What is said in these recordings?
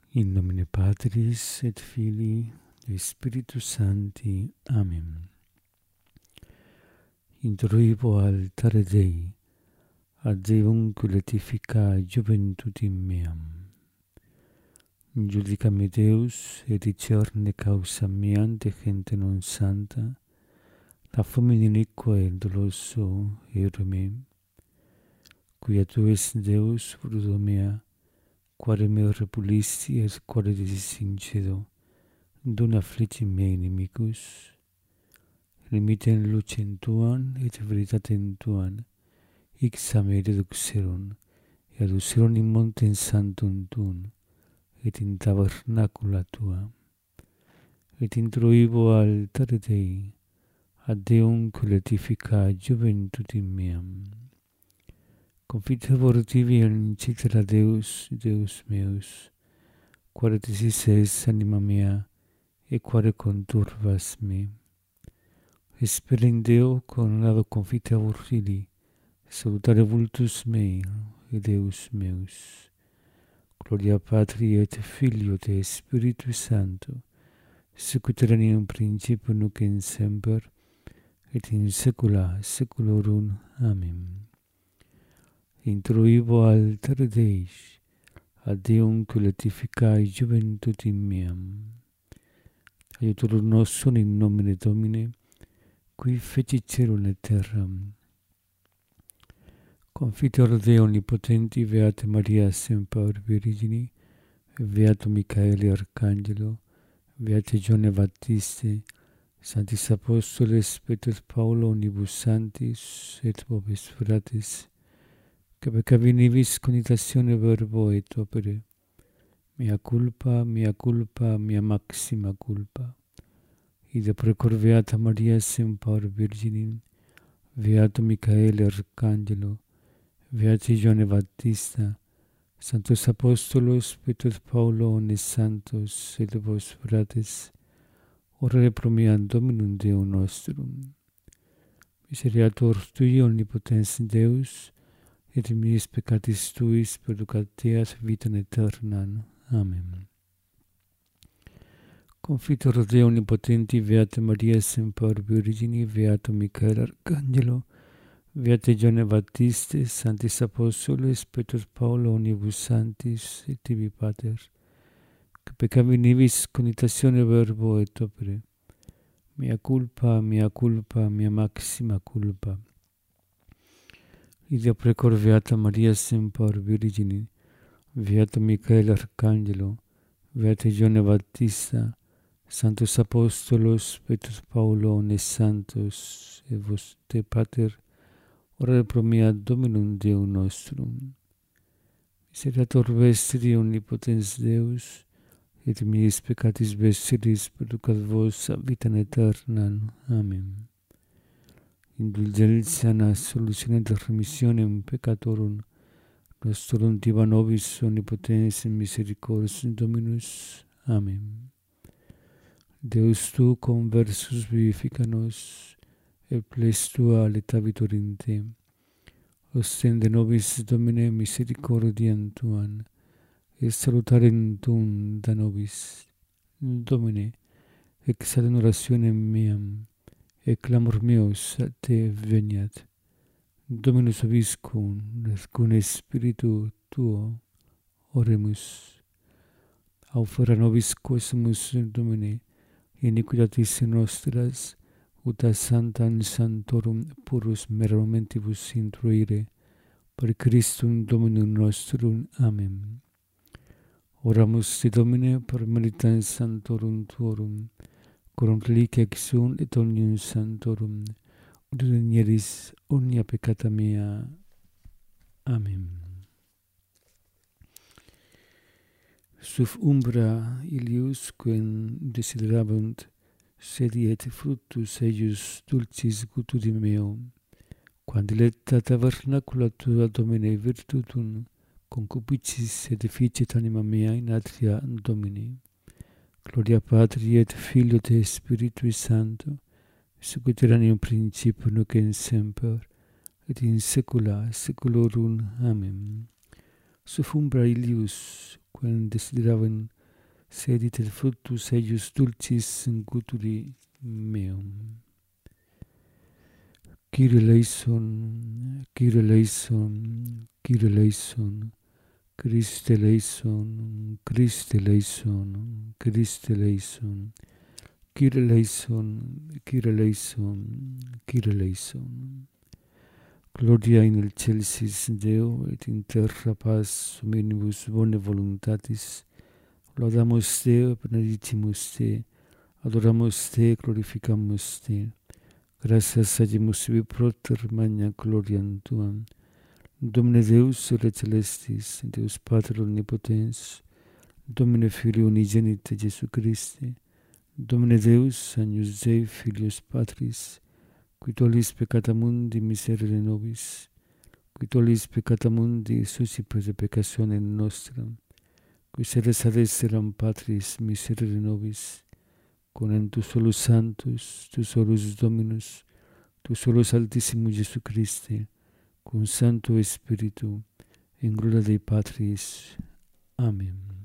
In nomine Patris et Filii et Spiritus Sancti. Amen. Introibo altare Dei, ad Deum glorifica juventutem meam. Judicame Deus, et dicerne causa mea ante gente non santa, la fomine iniqua et doloso ero me, quia tu es Deus, fruto mea, quare me repulisti et quare disincedo, dona afflici mei inimicus, limiten lucem tuam et veritatem tuam, ixam me deduxeron, et aduceron in montem sanctum tuum, et in tabernacula tua. Et introibo altare Dei, ad Deum glorifica juventutem meam. Confitebor tibi in cetera Deus, Deus meus, quare desises anima mea, e quare conturbas me. Espera in Deo coronado confitebor fili, salutare vultus mei, e Deus meus. Gloria Patri et Filio et Spiritus Sancto, sic ut erat in principio nunc in semper, et in saecula saeculorum. Amen. Introibo altare Dei, ad Deum glorificae juventutem meam. Aiutorium nostrum in nomine Domini, qui fecit caelum et terram. Confiteor Deo omnipotenti, Beata Maria semper Virgini, Beato Michaele Arcangelo, Beate Gione Baptiste, Sanctis Apostoles, Petrus Paulo, omnibus sanctis, et vobis fratres, que peccavinibus conitatione verbo et opere, mea culpa, mea maxima culpa. Ida precor Beata Maria semper Virgini, Beato Michaele Arcangelo, Beate Gione Baptista, Sanctos Apostolos, Petrus Paulo, omnes santos, et vos fratres, orare pro mea Dominum Deum nostrum. Miseriator Tui, omnipotens Deus, et miis peccatis Tuis perducat teas vitam aeternam. Amen. Confitor Deo omnipotenti, Beata Maria semper Virgini, Beato Michaele Arcangelo, Beate Gione Baptiste, Sanctis Apostoles, Petrus Paulo, omnibus sanctis, et tibi Pater, que peccavinibus conitatione verbo et opere, mea culpa, mea maxima culpa. Ida precor Beata Maria semper Virgini, Beato Michaele Arcangelo, Beate Gione Baptista, Sanctos Apostolos, Petrus Paulo, omnes santos, et vos te Pater, orare pro mea Dominum Deum nostrum. Miseriator vestri omnipotens Deus, et miis peccatis vestris perducat vos ab vitam aeternam. Amen. Indulgentia solutione et remissionem peccatorum nostrum tiba nobis omnipotens misericors Dominus. Amen. Deus tu conversus vivifica nos, et ples tua letavitur in te. Ostende nobis Domine misericordiam tuam, et salutarem tuum da nobis. Domine, exaud in orationem meam, et clamor meus a te veniat. Dominus vobiscum, et cum Spiritu tuo, oremus. Aufera nobis quesumus, Domine, iniquitatis nostras, ut a sanctam sanctorum purus mera momentibus intruire, per Christum Dominum nostrum. Amen. Oramus te Domine per meritam sanctorum tuorum, coram reliquia exum et omnium sanctorum, ut renieris omnia peccata mea. Amen. Sub umbra illius quem desiderabunt, sedi et fructus eius dulcis guturi meo, quam diletta tabernacula tua Domine virtutum, concupiscis et efficit anima mea in atria Domini. Gloria Patri et Filio et Spiritui Sancto, sic ut erat in principio nunc in semper, et in saecula saeculorum. Amen. Sub umbra illius, quem desiderabunt sedit et fructus eius dulcis guturi meum. Kyrie eleison, Kyrie eleison, Kyrie eleison, Christe eleison, Christe eleison, Christe eleison, Kyrie eleison, Kyrie eleison, Kyrie eleison. Gloria in excelsis Deo et in terra paz hominibus bone voluntatis. Laudamus Te, benedicimus Te, adoramus Te, glorificamus Te. Gratias agimus Tibi proter magna gloriam Tuam. Domine Deus sole celestis, Deus Pater omnipotens, Domine Filii unigenite Jesu Christe, Domine Deus, Agnus Dei, Filius Patris, qui tollis peccata mundi miserere nobis, qui tollis peccata mundi suscipes de peccatione nostra, qui sedes ad esseram Patris miserere nobis, con tu solus Sanctus, tu solus Dominus, tu solus Altissimus Jesu Christe, con Santo Spiritu, in gloria Dei Patris. Amen.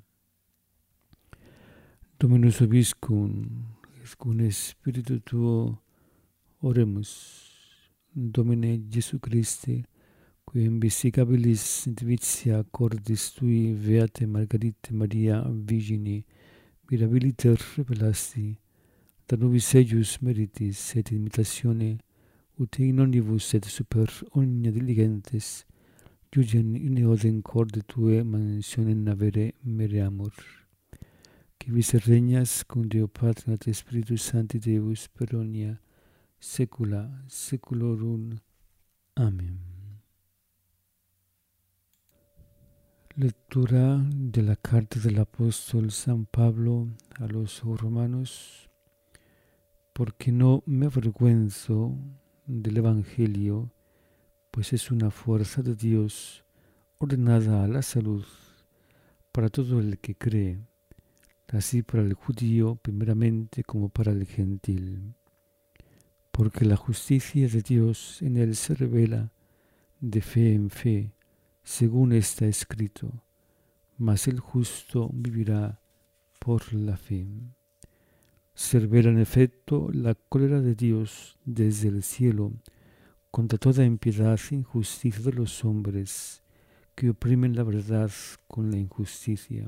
Dominus vobiscum, et cum Spiritu Tuo, oremus. Domine Jesu Christe, qui in vesicabilis divitia cordis Tui Beate Margarite Maria Virgini mirabiliter revelasti, da nobis eius meritis et imitatione, ut in omnibus et super omnia diligentes, iugem in eodem corde Tue mansionem avere mereamur. Qui vis regnas cum Deo Patrum et Spiritus Sancti Deus per omnia saecula saeculorum. Amén. Lectura de la carta del apóstol San Pablo a los romanos. Porque no me avergüenzo del Evangelio, pues es una fuerza de Dios ordenada a la salud para todo el que cree, así para el judío primeramente como para el gentil. Porque la justicia de Dios en él se revela de fe en fe, según está escrito, mas el justo vivirá por la fe. Se revela en efecto la cólera de Dios desde el cielo contra toda impiedad e injusticia de los hombres que oprimen la verdad con la injusticia.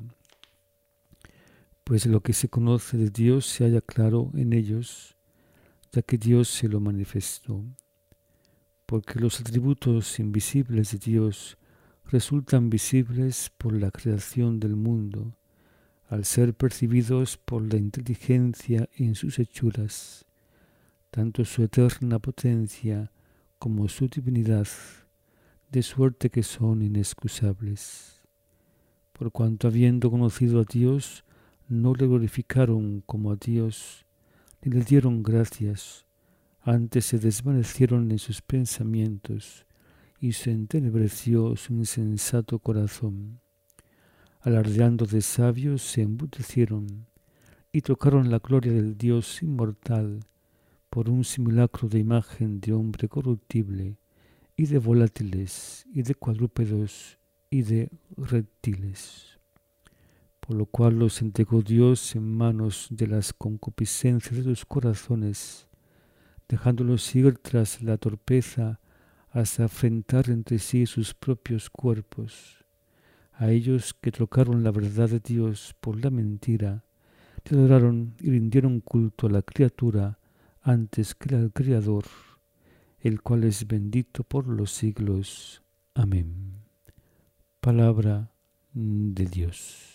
Pues lo que se conoce de Dios se halla claro en ellos, ya que Dios se lo manifestó. Porque los atributos invisibles de Dios resultan visibles por la creación del mundo, al ser percibidos por la inteligencia en sus hechuras, tanto su eterna potencia como su divinidad, de suerte que son inexcusables. Por cuanto habiendo conocido a Dios, no le glorificaron como a Dios, ni le dieron gracias, antes se desvanecieron en sus pensamientos, y se entenebreció su insensato corazón. Alardeando de sabios se embutecieron, y trocaron la gloria del Dios inmortal por un simulacro de imagen de hombre corruptible, y de volátiles, y de cuadrúpedos, y de reptiles. Por lo cual los entregó Dios en manos de las concupiscencias de sus corazones, dejándolos ir tras la torpeza hasta afrentar entre sí sus propios cuerpos. A ellos que trocaron la verdad de Dios por la mentira, que adoraron y rindieron culto a la criatura antes que al Creador, el cual es bendito por los siglos. Amén. Palabra de Dios.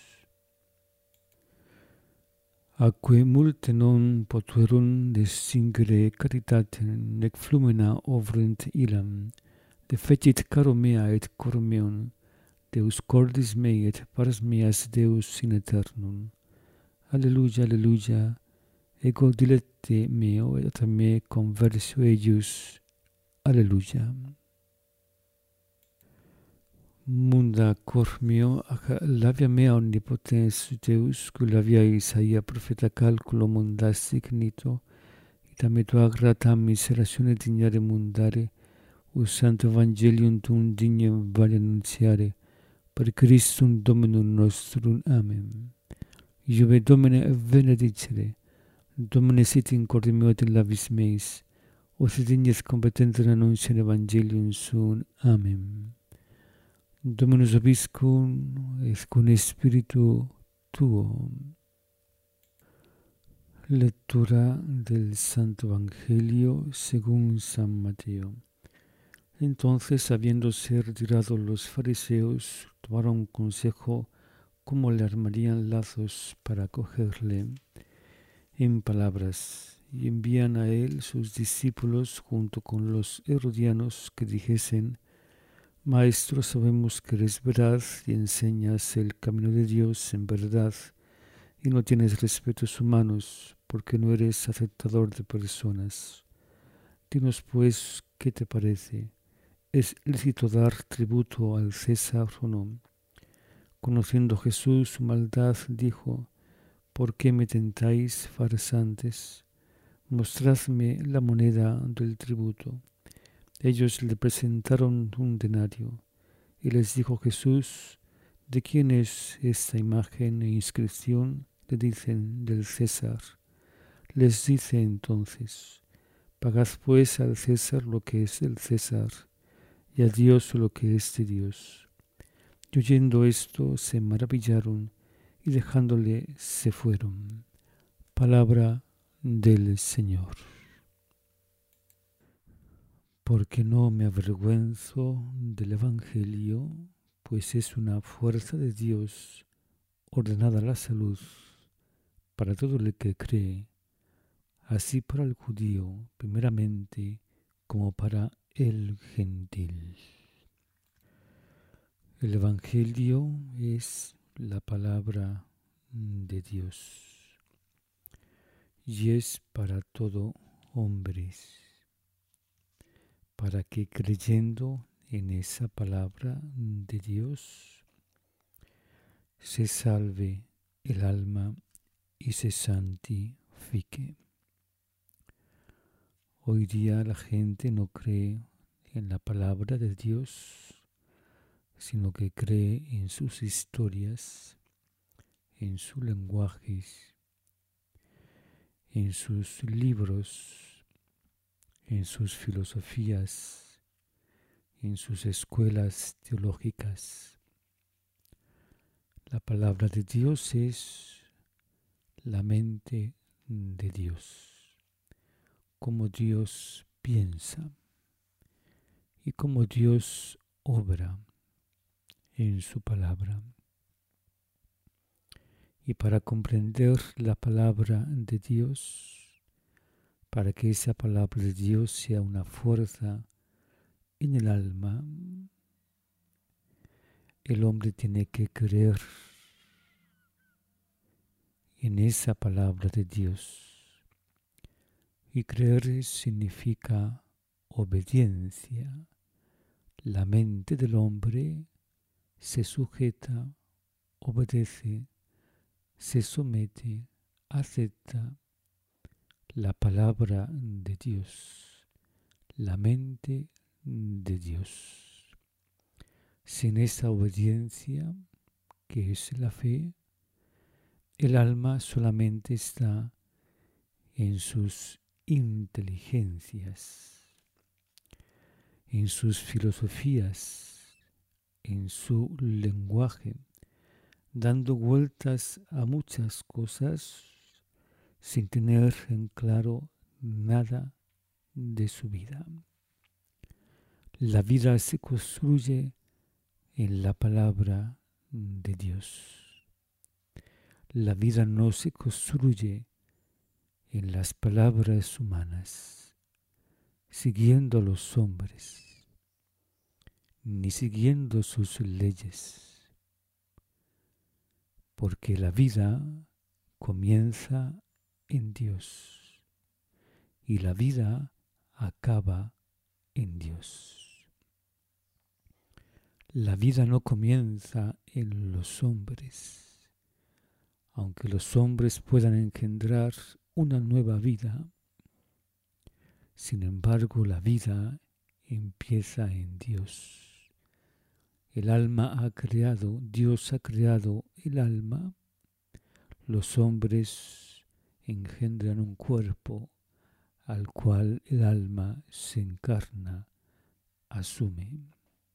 Aque multe non potuerunt discingere caritatem nec flumina ovrint illam, defecit caro mea et cor meum, Deus cordis mei et pars meas Deus in aeternum. Alleluia, alleluia, ego dilette meo et a me conversio eius. Alleluia. Munda cor meo, labia mea omnipotens Deus, cui labia Isaia profeta calculo mundasti ignito, ita me tua gratam miseratione dignare mundare, us santo evangelium tuum dignem vale annuntiare, per Christum Dominum nostrum. Amen. Iuve Domine benedicere, Domine sit in corde meo et in labis meis, o sit ignes competenter annunciare Evangelium suum. Amen. Dominus vobiscum, et cum spiritu tuo. Lectura del Santo Evangelio según San Mateo. Entonces, habiéndose retirado los fariseos, tomaron consejo cómo le armarían lazos para cogerle en palabras, y envían a él sus discípulos junto con los herodianos que dijesen: Maestro, sabemos que eres veraz y enseñas el camino de Dios en verdad, y no tienes respetos humanos, porque no eres aceptador de personas. Dinos pues, ¿qué te parece? ¿Es lícito dar tributo al César o no? Conociendo Jesús su maldad, dijo: ¿Por qué me tentáis, farsantes? Mostradme la moneda del tributo. Ellos le presentaron un denario, y les dijo Jesús: ¿De quién es esta imagen e inscripción? Le dicen: del César. Les dice entonces: Pagad pues al César lo que es del César, y a Dios lo que es de Dios. Y oyendo esto se maravillaron, y dejándole se fueron. Palabra del Señor. Porque no me avergüenzo del Evangelio, pues es una fuerza de Dios ordenada a la salud para todo el que cree, así para el judío primeramente como para el gentil. El Evangelio es la palabra de Dios y es para todo hombres, para que creyendo en esa palabra de Dios se salve el alma y se santifique. Hoy día la gente no cree en la palabra de Dios, sino que cree en sus historias, en sus lenguajes, en sus libros, en sus filosofías, en sus escuelas teológicas. La palabra de Dios es la mente de Dios, cómo Dios piensa y cómo Dios obra en su palabra. Y para comprender la palabra de Dios, para que esa palabra de Dios sea una fuerza en el alma, el hombre tiene que creer en esa palabra de Dios. Y creer significa obediencia. La mente del hombre se sujeta, obedece, se somete, acepta la palabra de Dios, la mente de Dios. Sin esa obediencia, que es la fe, el alma solamente está en sus inteligencias, en sus filosofías, en su lenguaje, dando vueltas a muchas cosas sin tener en claro nada de su vida. La vida se construye en la palabra de Dios. La vida no se construye en las palabras humanas, siguiendo a los hombres, ni siguiendo sus leyes, porque la vida comienza en Dios y la vida acaba en Dios. La vida no comienza en los hombres, aunque los hombres puedan engendrar una nueva vida. Sin embargo, la vida empieza en Dios. El alma ha creado, Dios ha creado el alma, los hombres engendran un cuerpo al cual el alma se encarna, asume.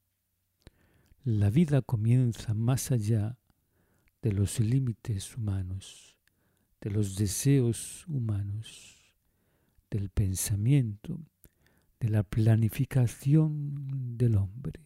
La vida comienza más allá de los límites humanos, de los deseos humanos, del pensamiento, de la planificación del hombre.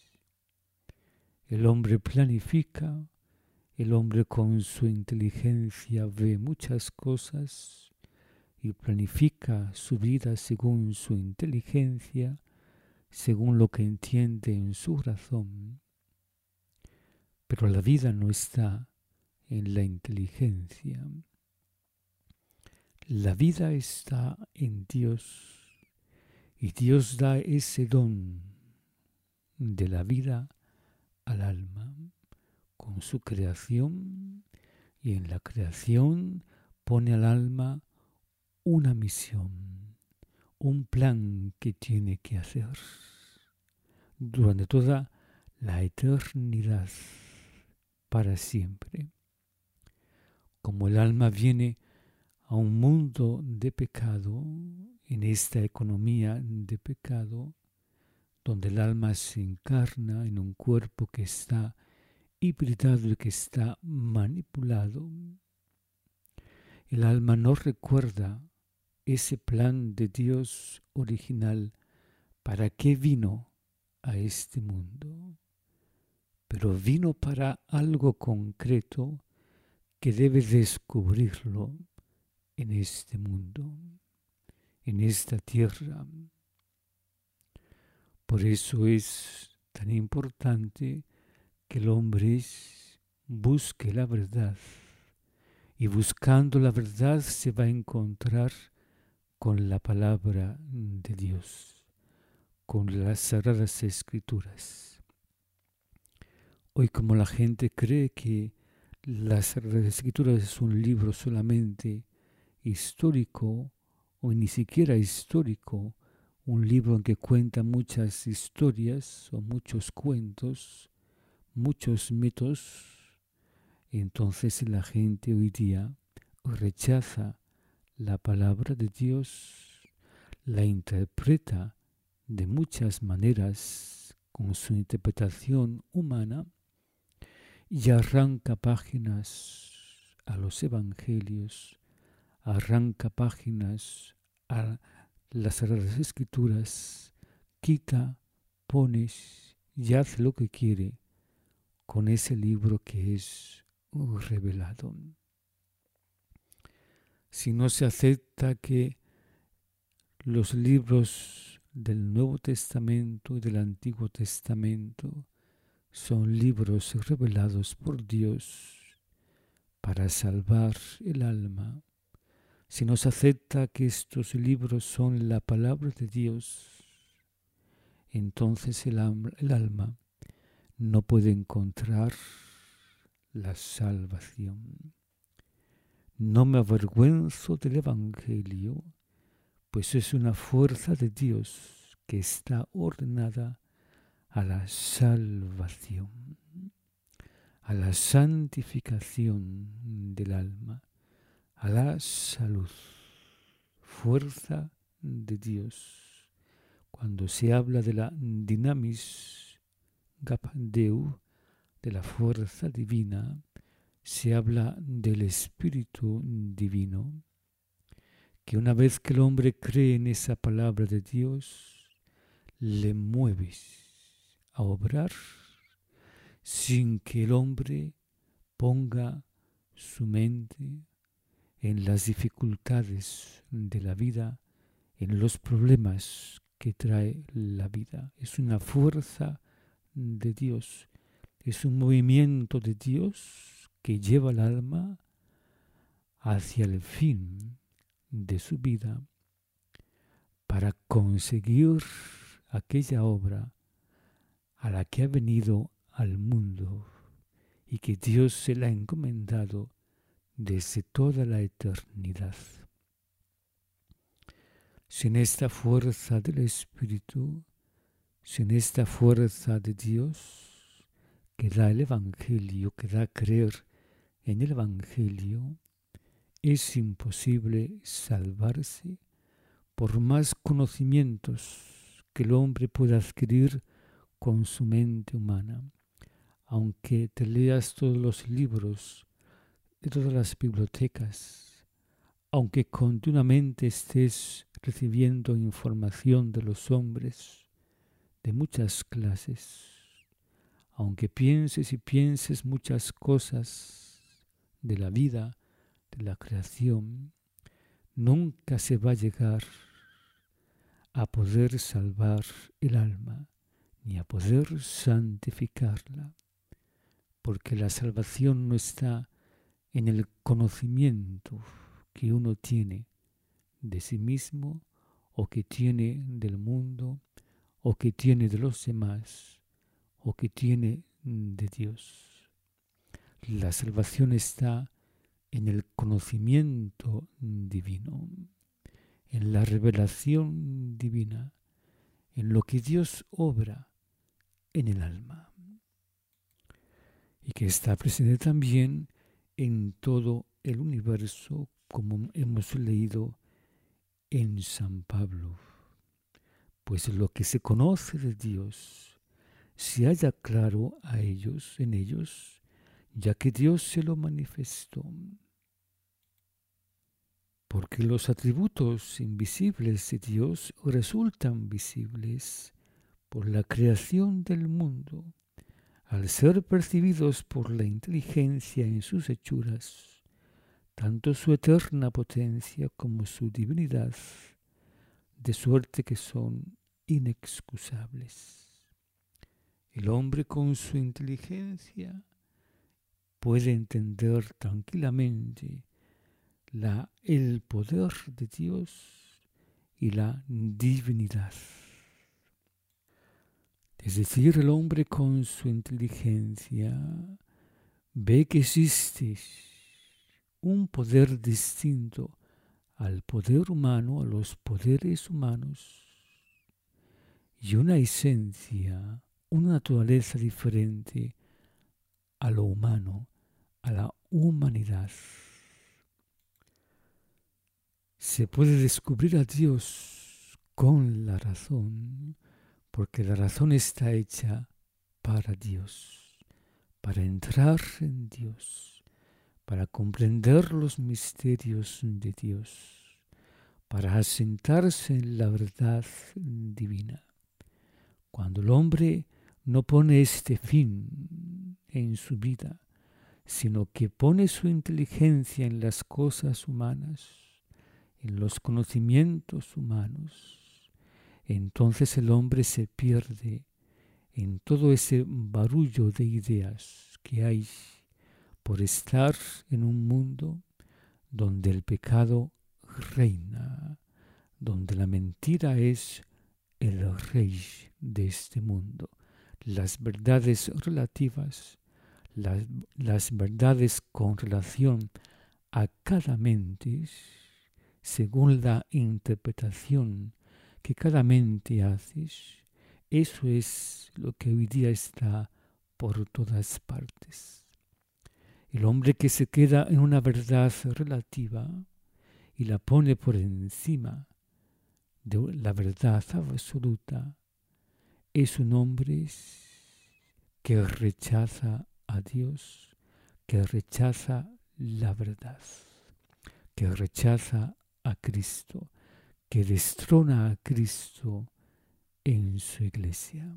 El hombre planifica, el hombre con su inteligencia ve muchas cosas y planifica su vida según su inteligencia, según lo que entiende en su razón. Pero la vida no está en la inteligencia. La vida está en Dios y Dios da ese don de la vida al alma con su creación, y en la creación pone al alma una misión, un plan que tiene que hacer durante toda la eternidad, para siempre. Como el alma viene a un mundo de pecado, en esta economía de pecado, donde el alma se encarna en un cuerpo que está hibridado y que está manipulado, el alma no recuerda ese plan de Dios original para qué vino a este mundo, pero vino para algo concreto que debe descubrirlo en este mundo, en esta tierra. Por eso es tan importante que el hombre busque la verdad, y buscando la verdad se va a encontrar con la palabra de Dios, con las Sagradas Escrituras. Hoy, como la gente cree que las Sagradas Escrituras es un libro solamente histórico, o ni siquiera histórico, un libro en que cuenta muchas historias o muchos cuentos, muchos mitos, entonces la gente hoy día rechaza la palabra de Dios, la interpreta de muchas maneras con su interpretación humana y arranca páginas a los evangelios, arranca páginas a las Sagradas Escrituras, quita, pone y hace lo que quiere con ese libro que es revelado. Si no se acepta que los libros del Nuevo Testamento y del Antiguo Testamento son libros revelados por Dios para salvar el alma, si no se acepta que estos libros son la palabra de Dios, entonces el alma no puede encontrar la salvación. No me avergüenzo del Evangelio, pues es una fuerza de Dios que está ordenada a la salvación, a la santificación del alma, a la salud, fuerza de Dios. Cuando se habla de la dinamis gapdeu, de la fuerza divina, se habla del Espíritu Divino, que una vez que el hombre cree en esa palabra de Dios, le mueves a obrar sin que el hombre ponga su mente en las dificultades de la vida, en los problemas que trae la vida. Es una fuerza de Dios, es un movimiento de Dios que lleva al alma hacia el fin de su vida para conseguir aquella obra a la que ha venido al mundo y que Dios se la ha encomendado desde toda la eternidad. Sin esta fuerza del Espíritu, sin esta fuerza de Dios que da el Evangelio, que da a creer en el Evangelio, es imposible salvarse por más conocimientos que el hombre pueda adquirir con su mente humana. Aunque te leas todos los libros de todas las bibliotecas, aunque continuamente estés recibiendo información de los hombres de muchas clases, aunque pienses y pienses muchas cosas de la vida, de la creación, nunca se va a llegar a poder salvar el alma, ni a poder santificarla, porque la salvación no está en el conocimiento que uno tiene de sí mismo, o que tiene del mundo, o que tiene de los demás, o que tiene de Dios. La salvación está en el conocimiento divino, en la revelación divina, en lo que Dios obra en el alma, y que está presente también en todo el universo, como hemos leído en San Pablo. Pues lo que se conoce de Dios se halla claro en ellos, ya que Dios se lo manifestó. Porque los atributos invisibles de Dios resultan visibles por la creación del mundo, al ser percibidos por la inteligencia en sus hechuras, tanto su eterna potencia como su divinidad, de suerte que son inexcusables. El hombre con su inteligencia puede entender tranquilamente el poder de Dios y la divinidad. Es decir, el hombre con su inteligencia ve que existe un poder distinto al poder humano, a los poderes humanos, y una esencia, una naturaleza diferente a lo humano, a la humanidad. Se puede descubrir a Dios con la razón, porque la razón está hecha para Dios, para entrar en Dios, para comprender los misterios de Dios, para asentarse en la verdad divina. Cuando el hombre no pone este fin en su vida, sino que pone su inteligencia en las cosas humanas, en los conocimientos humanos, entonces el hombre se pierde en todo ese barullo de ideas que hay por estar en un mundo donde el pecado reina, donde la mentira es el rey de este mundo. Las verdades relativas, las verdades con relación a cada mente, según la interpretación que cada mente hace, eso es lo que hoy día está por todas partes. El hombre que se queda en una verdad relativa y la pone por encima de la verdad absoluta, es un hombre que rechaza a Dios, que rechaza la verdad, que rechaza a Cristo, que destrona a Cristo en su iglesia.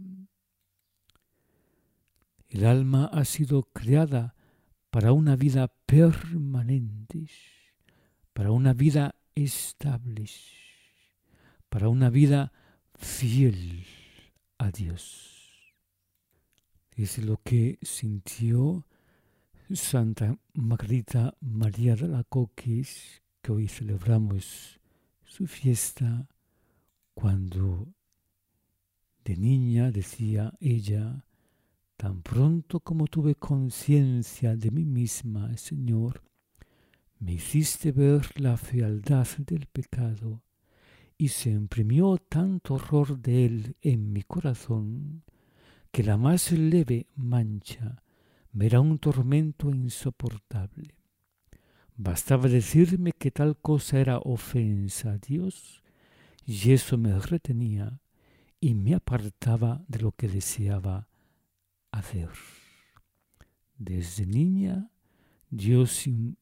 El alma ha sido creada para una vida permanente, para una vida estable, para una vida fiel a Dios. Es lo que sintió Santa Margarita María de Alacoque, que hoy celebramos su fiesta, cuando de niña decía ella: tan pronto como tuve conciencia de mí misma, Señor, me hiciste ver la fealdad del pecado, y se imprimió tanto horror de él en mi corazón, que la más leve mancha me era un tormento insoportable. Bastaba decirme que tal cosa era ofensa a Dios y eso me retenía y me apartaba de lo que deseaba hacer. Desde niña, Dios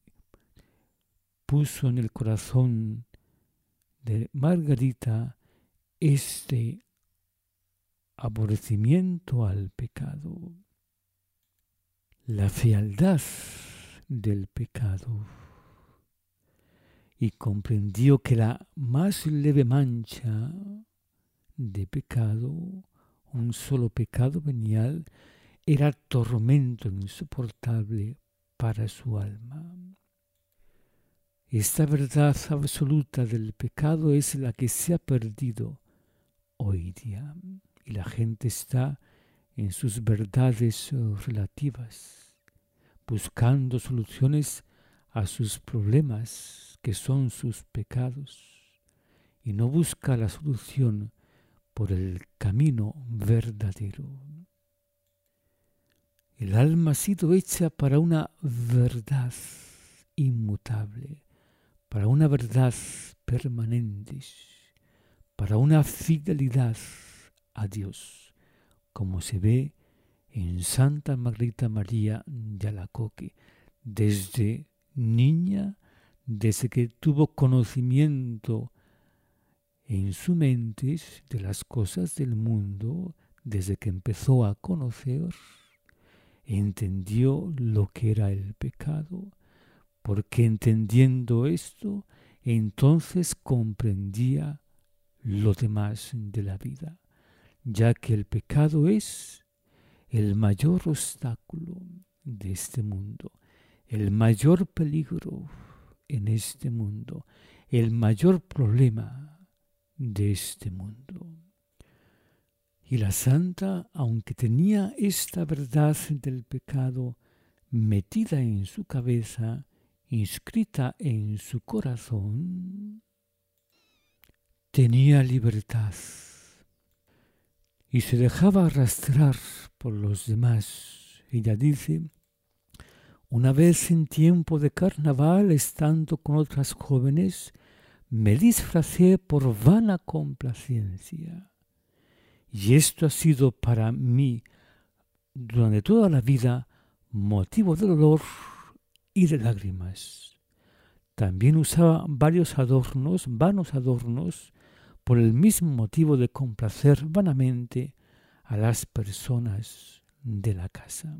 puso en el corazón de Margarita este aborrecimiento al pecado, la fealdad del pecado, y comprendió que la más leve mancha de pecado, un solo pecado venial, era tormento insoportable para su alma. Esta verdad absoluta del pecado es la que se ha perdido hoy día, y la gente está en sus verdades relativas, buscando soluciones a sus problemas, que son sus pecados, y no busca la solución por el camino verdadero. El alma ha sido hecha para una verdad inmutable, para una verdad permanente, para una fidelidad a Dios, como se ve en Santa Margarita María de Alacoque, desde niña, desde que tuvo conocimiento en su mente de las cosas del mundo, desde que empezó a conocer, entendió lo que era el pecado, porque entendiendo esto, entonces comprendía lo demás de la vida, ya que el pecado es el mayor obstáculo de este mundo, el mayor peligro en este mundo, el mayor problema de este mundo. Y la santa, aunque tenía esta verdad del pecado metida en su cabeza, inscrita en su corazón, tenía libertad y se dejaba arrastrar por los demás. Ella dice: una vez en tiempo de carnaval, estando con otras jóvenes, me disfracé por vana complacencia. Y esto ha sido para mí durante toda la vida motivo de dolor y de lágrimas. También usaba varios adornos, vanos adornos, por el mismo motivo de complacer vanamente a las personas de la casa.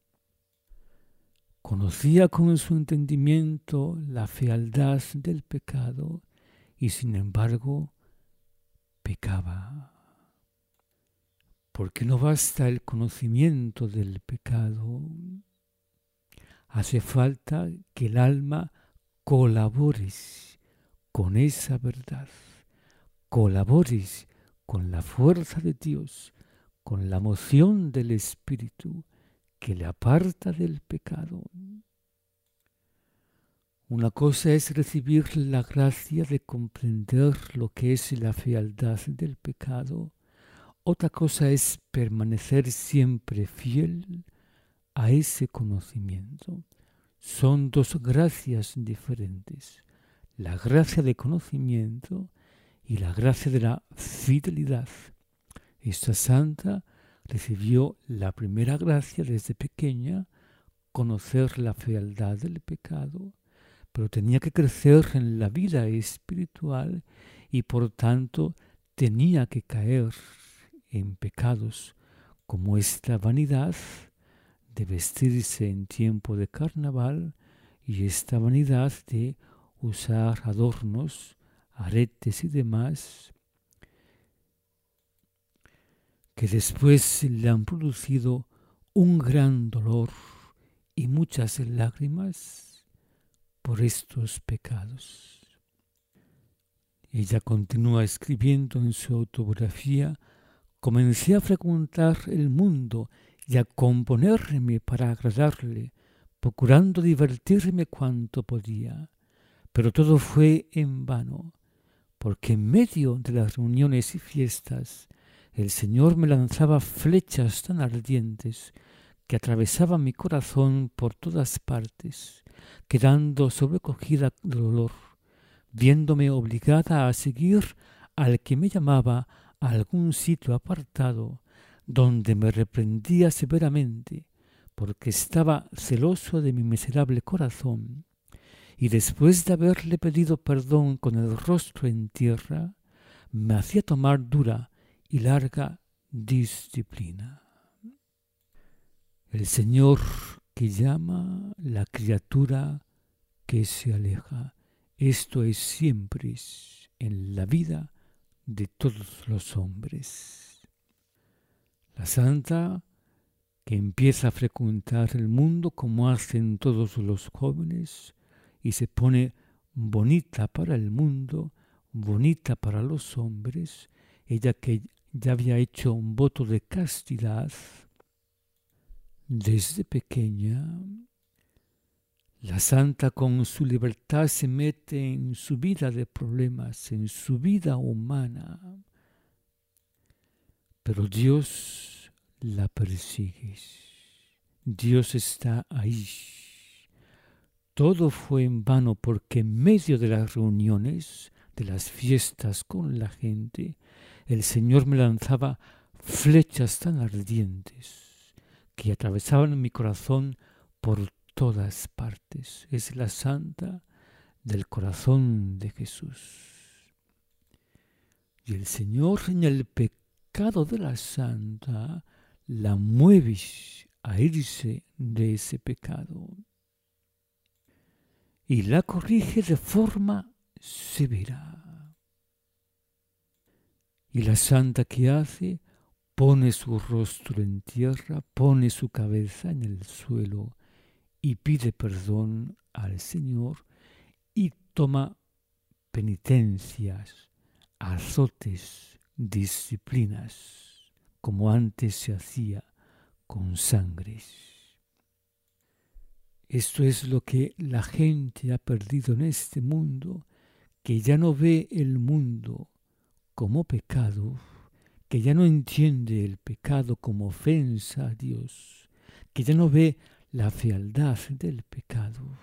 Conocía con su entendimiento la fealdad del pecado y sin embargo pecaba. Porque no basta el conocimiento del pecado, hace falta que el alma colabore con esa verdad, colabore con la fuerza de Dios, con la moción del Espíritu que le aparta del pecado. Una cosa es recibir la gracia de comprender lo que es la fealdad del pecado. Otra cosa es permanecer siempre fiel a ese conocimiento. Son dos gracias diferentes: la gracia de conocimiento y la gracia de la fidelidad. Esta santa recibió la primera gracia desde pequeña, conocer la fealdad del pecado, pero tenía que crecer en la vida espiritual y por tanto tenía que caer en pecados como esta vanidad de vestirse en tiempo de carnaval y esta vanidad de usar adornos, aretes y demás, que después le han producido un gran dolor y muchas lágrimas por estos pecados. Ella continúa escribiendo en su autobiografía: comencé a frecuentar el mundo y a componerme para agradarle, procurando divertirme cuanto podía. Pero todo fue en vano, porque en medio de las reuniones y fiestas el Señor me lanzaba flechas tan ardientes que atravesaba mi corazón por todas partes, quedando sobrecogida de dolor, viéndome obligada a seguir al que me llamaba a algún sitio apartado, donde me reprendía severamente, porque estaba celoso de mi miserable corazón, y después de haberle pedido perdón con el rostro en tierra, me hacía tomar dura y larga disciplina. El Señor que llama, la criatura que se aleja. Esto es siempre en la vida de todos los hombres. La santa que empieza a frecuentar el mundo como hacen todos los jóvenes y se pone bonita para el mundo, bonita para los hombres, ella que ya había hecho un voto de castidad desde pequeña. La santa con su libertad se mete en su vida de problemas, en su vida humana, pero Dios la persigue. Dios está ahí. Todo fue en vano porque en medio de las reuniones, de las fiestas con la gente, el Señor me lanzaba flechas tan ardientes que atravesaban mi corazón por todas partes. Es la santa del corazón de Jesús. Y el Señor en el pecado de la santa la mueve a irse de ese pecado y la corrige de forma severa. Y la santa que hace, pone su rostro en tierra, pone su cabeza en el suelo y pide perdón al Señor y toma penitencias, azotes, disciplinas, como antes se hacía con sangres. Esto es lo que la gente ha perdido en este mundo, que ya no ve el mundo como pecado, que ya no entiende el pecado como ofensa a Dios, que ya no ve la fealdad del pecado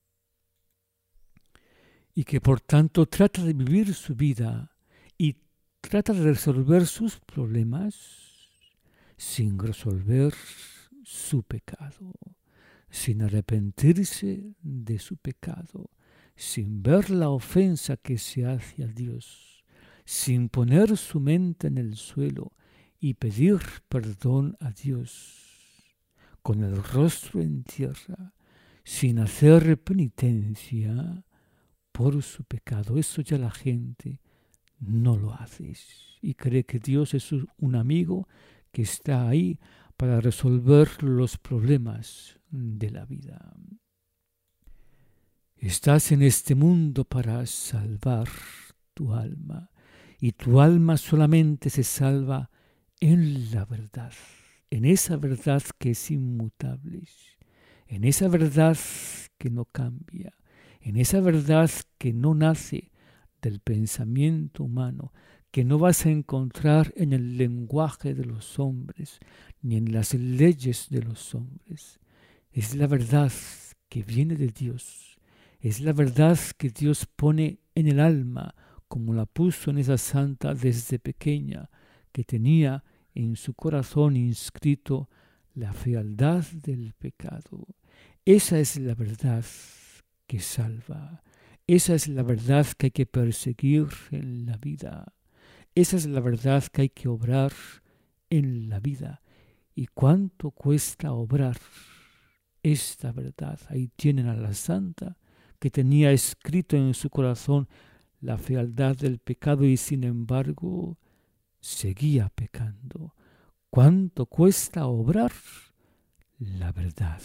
y que por tanto trata de vivir su vida y trata de resolver sus problemas sin resolver su pecado, sin arrepentirse de su pecado, sin ver la ofensa que se hace a Dios, sin poner su mente en el suelo y pedir perdón a Dios, con el rostro en tierra, sin hacer penitencia por su pecado. Eso ya la gente no lo hace y cree que Dios es un amigo que está ahí para resolver los problemas de la vida. Estás en este mundo para salvar tu alma y tu alma solamente se salva en la verdad, en esa verdad que es inmutable, en esa verdad que no cambia, en esa verdad que no nace del pensamiento humano, que no vas a encontrar en el lenguaje de los hombres, ni en las leyes de los hombres. Es la verdad que viene de Dios, es la verdad que Dios pone en el alma, como la puso en esa santa desde pequeña, que tenía en su corazón inscrito la fealdad del pecado. Esa es la verdad que salva. Esa es la verdad que hay que perseguir en la vida. Esa es la verdad que hay que obrar en la vida. ¿Y cuánto cuesta obrar esta verdad? Ahí tienen a la santa que tenía escrito en su corazón la fealdad del pecado y sin embargo seguía pecando. ¿Cuánto cuesta obrar la verdad?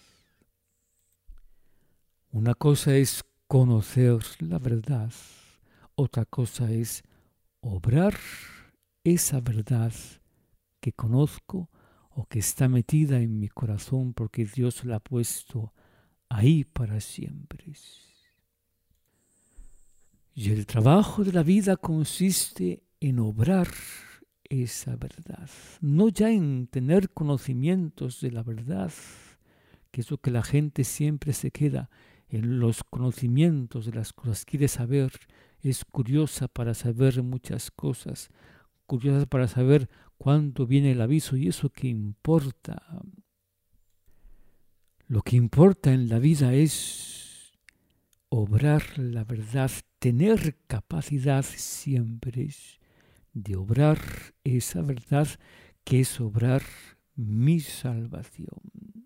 Una cosa es conocer la verdad, otra cosa es obrar esa verdad que conozco o que está metida en mi corazón porque Dios la ha puesto ahí para siempre. Y el trabajo de la vida consiste en obrar esa verdad. No ya en tener conocimientos de la verdad, que es lo que la gente siempre se queda en los conocimientos de las cosas. Quiere saber, es curiosa para saber muchas cosas, curiosa para saber cuándo viene el aviso y eso que importa. Lo que importa en la vida es obrar la verdad, tener capacidad siempre de obrar esa verdad que es obrar mi salvación.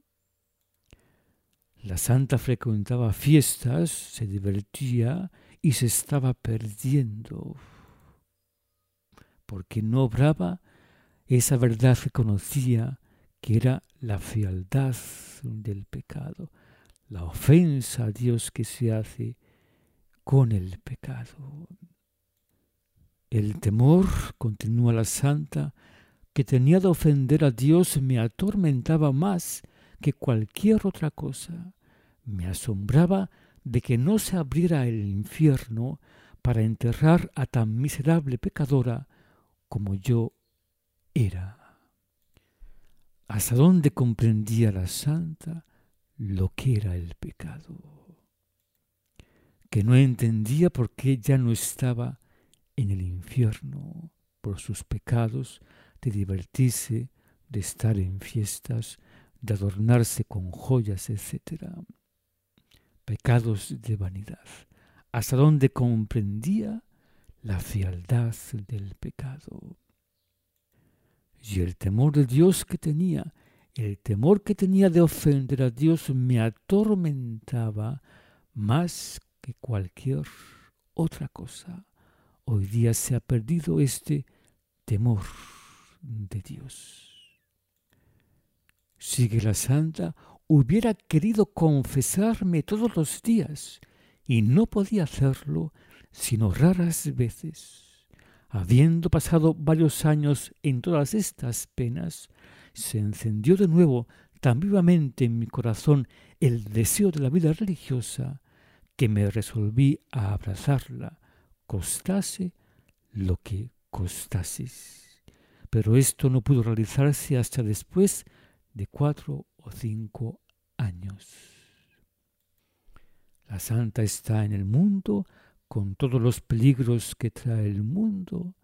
La santa frecuentaba fiestas, se divertía y se estaba perdiendo porque no obraba esa verdad que conocía, que era la fealdad del pecado, la ofensa a Dios que se hace con el pecado. El temor, continúa la santa, que tenía de ofender a Dios me atormentaba más que cualquier otra cosa. Me asombraba de que no se abriera el infierno para enterrar a tan miserable pecadora como yo era. ¿Hasta dónde comprendía la santa lo que era el pecado? Que no entendía por qué ya no estaba en el infierno por sus pecados, de divertirse, de estar en fiestas, de adornarse con joyas, etc. Pecados de vanidad. Hasta donde comprendía la fealdad del pecado. Y el temor de Dios que tenía, el temor que tenía de ofender a Dios me atormentaba más que cualquier otra cosa. Hoy día se ha perdido este temor de Dios. Sigue la santa, hubiera querido confesarme todos los días y no podía hacerlo sino raras veces. Habiendo pasado varios años en todas estas penas, se encendió de nuevo tan vivamente en mi corazón el deseo de la vida religiosa que me resolví a abrazarla, costase lo que costase. Pero esto no pudo realizarse hasta después de 4 o 5 años. La santa está en el mundo con todos los peligros que trae el mundo.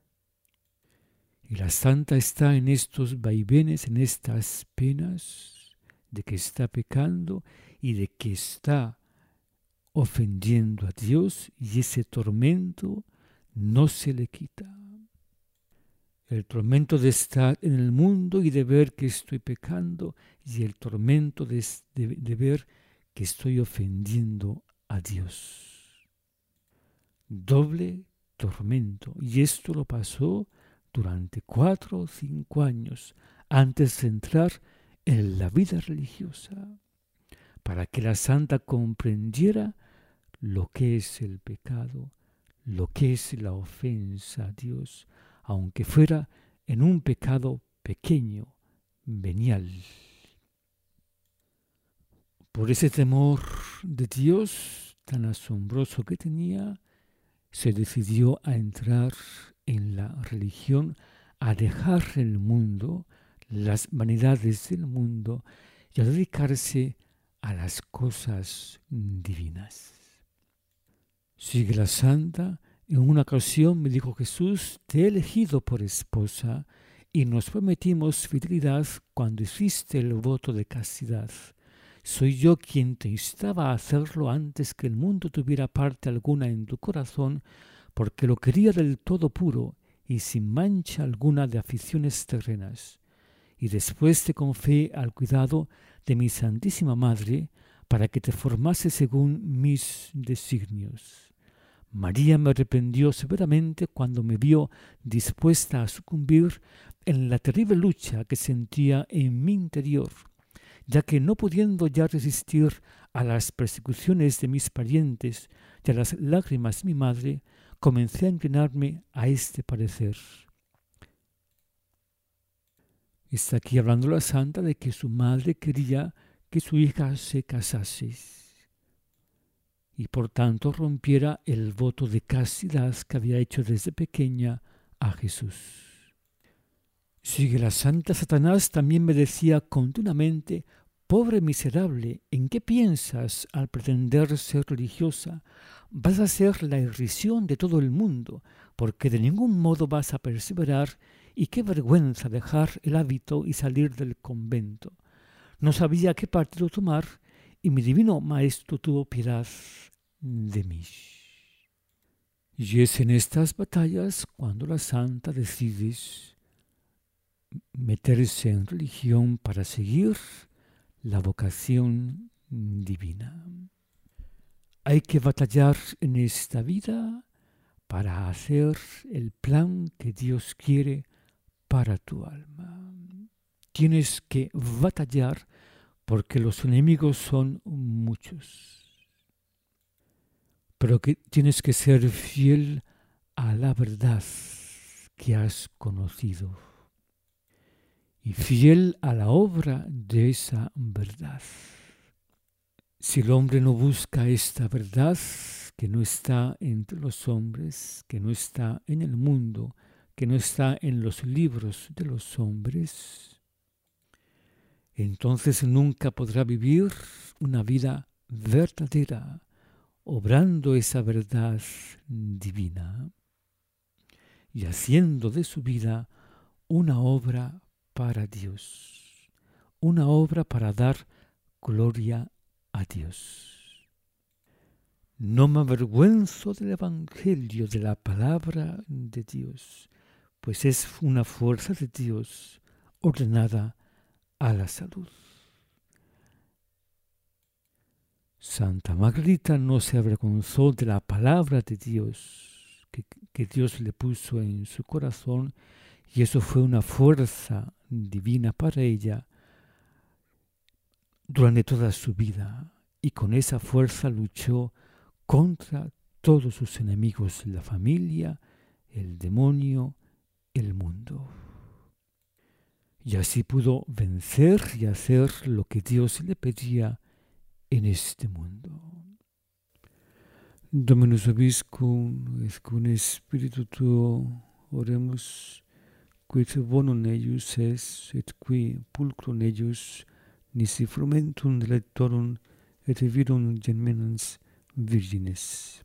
Y la santa está en estos vaivenes, en estas penas de que está pecando y de que está ofendiendo a Dios, y ese tormento no se le quita. El tormento de estar en el mundo y de ver que estoy pecando, y el tormento de ver que estoy ofendiendo a Dios. Doble tormento. Y esto lo pasó durante 4 o 5 años antes de entrar en la vida religiosa, para que la santa comprendiera lo que es el pecado, lo que es la ofensa a Dios, aunque fuera en un pecado pequeño, venial. Por ese temor de Dios tan asombroso que tenía, se decidió a entrar en la religión, a dejar el mundo, las vanidades del mundo, y a dedicarse a las cosas divinas. Sigue la santa. En una ocasión me dijo Jesús: te he elegido por esposa y nos prometimos fidelidad cuando hiciste el voto de castidad. Soy yo quien te instaba a hacerlo antes que el mundo tuviera parte alguna en tu corazón, porque lo quería del todo puro y sin mancha alguna de aficiones terrenas. Y después te confié al cuidado de mi Santísima Madre para que te formase según mis designios. María me reprendió severamente cuando me vio dispuesta a sucumbir en la terrible lucha que sentía en mi interior, ya que no pudiendo ya resistir a las persecuciones de mis parientes y a las lágrimas de mi madre, comencé a inclinarme a este parecer. Está aquí hablando la santa de que su madre quería que su hija se casase y por tanto rompiera el voto de castidad que había hecho desde pequeña a Jesús. Sigue la santa Satanás también me decía continuamente: pobre miserable, ¿en qué piensas al pretender ser religiosa? Vas a ser la irrisión de todo el mundo, porque de ningún modo vas a perseverar, y qué vergüenza dejar el hábito y salir del convento. No sabía qué partido tomar, y mi divino maestro tuvo piedad de mí. Y es en estas batallas cuando la santa decide meterse en religión para seguir la vocación divina. Hay que batallar en esta vida para hacer el plan que Dios quiere para tu alma. Tienes que batallar porque los enemigos son muchos. Pero que tienes que ser fiel a la verdad que has conocido y fiel a la obra de esa verdad. Si el hombre no busca esta verdad, que no está entre los hombres, que no está en el mundo, que no está en los libros de los hombres, entonces nunca podrá vivir una vida verdadera, obrando esa verdad divina y haciendo de su vida una obra para Dios, una obra para dar gloria a Dios. No me avergüenzo del Evangelio, de la palabra de Dios, pues es una fuerza de Dios ordenada a la salud. Santa Margarita no se avergonzó de la palabra de Dios que Dios le puso en su corazón, y eso fue una fuerza divina para ella durante toda su vida, y con esa fuerza luchó contra todos sus enemigos, la familia, el demonio, el mundo. Y así pudo vencer y hacer lo que Dios le pedía en este mundo. Dominus vobiscum, et cum spiritu tuo, oremus, quid bonum eius es, et qui pulchrum eius nisi frumentum delectorum et virum germinans virgines.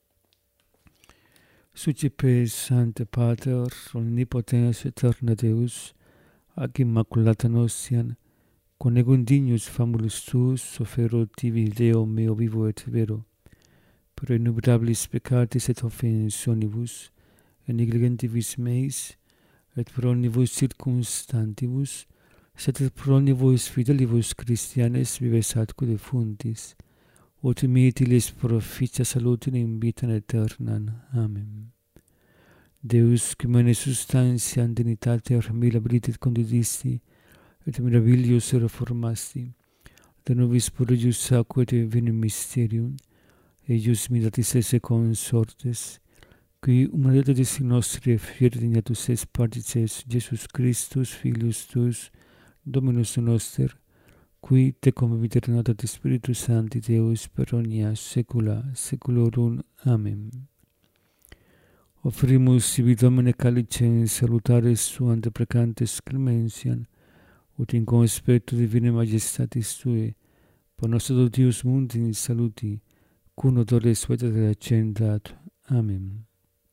Sucipe Sancte Pater, omnipotens aeterna Deus, ac immaculata nostiam, conegum dignus famulus tuus, ofero tibi Deo meo vivo et vero, pro innumerabilis peccatis et offensionibus, et negligentibus meis, et pro omnibus circumstantibus, sed et pro omnibus fidelibus Christianes vives atque defuntis, ut mitilis proficia salutem in vitam aeternam. Amen. Deus, qui mane substantiam dignitate mirabilitet condidisti, et mirabilius reformasti, de nobis purgius aquae et vinum mysterium, eius miratis esse consortes, qui humanitatis nostri fieri dignatus es partices Jesus Christus, Filius tuus, Dominus noster, qui te convivit et Spiritus Sancti Deus per omnia saecula saeculorum. Amen. Offerimus sibi Domine calicem salutaris suam deprecantes clementiam, ut in conspectu divinae majestatis Tuae, por nos adoptius mundi in saluti, cum odores vetere accendat. Amen.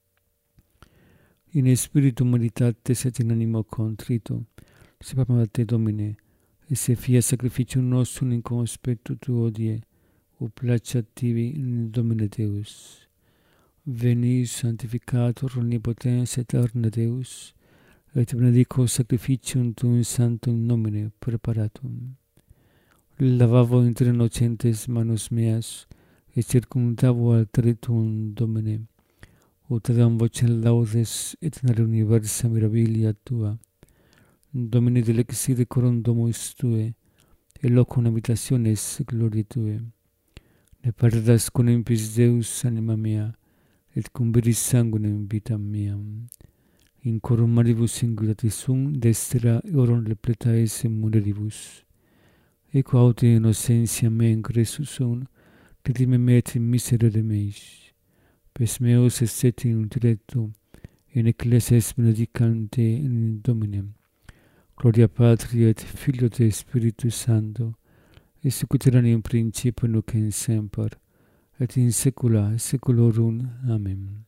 In spiritu meditates et in animo contrito, separam a te, Domine, et se fia sacrificium nostrum in conspectu Tuo odie, ut placeat tibi in Domine Deus. Veni, sanctificator omnipotens aeterna Deus, et benedico sacrificium Tuum sanctum nomine preparatum. Lavavo inter innocentes manus meas, et circumdavo altare Tuum, Domine, ut adam vocem laudes et nare universa mirabilia Tua. Domine delexi decorum domus Tuae, et locum habitationes gloriae Tuae. Ne perdas con impis Deus anima mea, et cum viris sanguinem vitam meam. In corum maribus singulatis sum, destra eorum repleta esse muneribus. Eco aute innocentia mea in Christus sum, redime me et miserere meis. Pes meus est in diletto, in ecclesias benedicante in Dominem, Gloria Patri et Filio et Spiritus Sancto, et sicut erat in principio nunc et semper, et in saecula saeculorum. Amen.